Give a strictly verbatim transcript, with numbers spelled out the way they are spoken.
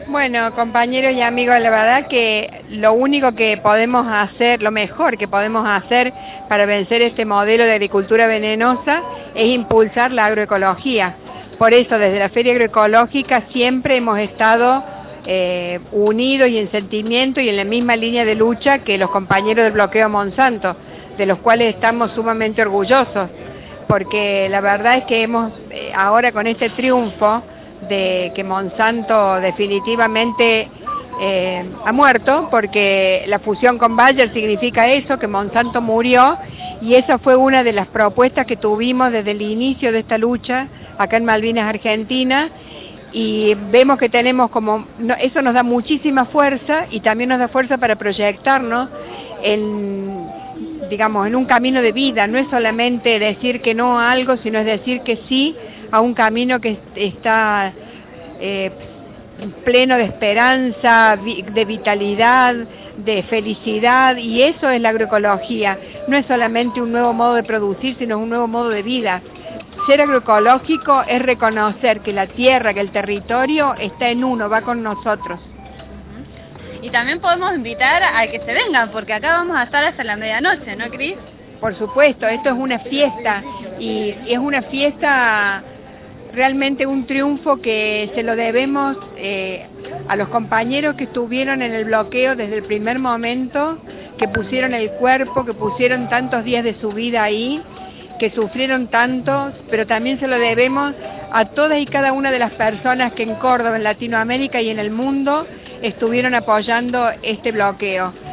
Bueno, compañeros y amigos, la verdad que lo único que podemos hacer, lo mejor que podemos hacer para vencer este modelo de agricultura venenosa es impulsar la agroecología. Por eso, desde la Feria Agroecológica siempre hemos estado eh, unidos y en sentimiento y en la misma línea de lucha que los compañeros del bloqueo Monsanto, de los cuales estamos sumamente orgullosos, porque la verdad es que hemos, eh, ahora con este triunfo, de que Monsanto definitivamente eh, ha muerto, porque la fusión con Bayer significa eso, que Monsanto murió, y esa fue una de las propuestas que tuvimos desde el inicio de esta lucha acá en Malvinas, Argentina, y vemos que tenemos como, no, eso nos da muchísima fuerza y también nos da fuerza para proyectarnos en, digamos, en un camino de vida. No es solamente decir que no a algo, sino es decir que sí a un camino que está eh, pleno de esperanza, de vitalidad, de felicidad, y eso es la agroecología. No es solamente un nuevo modo de producir, sino un nuevo modo de vida. Ser agroecológico es reconocer que la tierra, que el territorio está en uno, va con nosotros. Y también podemos invitar a que se vengan, porque acá vamos a estar hasta la medianoche, ¿no, Cris? Por supuesto, esto es una fiesta, y es una fiesta, realmente un triunfo que se lo debemos eh, a los compañeros que estuvieron en el bloqueo desde el primer momento, que pusieron el cuerpo, que pusieron tantos días de su vida ahí, que sufrieron tanto, pero también se lo debemos a todas y cada una de las personas que en Córdoba, en Latinoamérica y en el mundo estuvieron apoyando este bloqueo.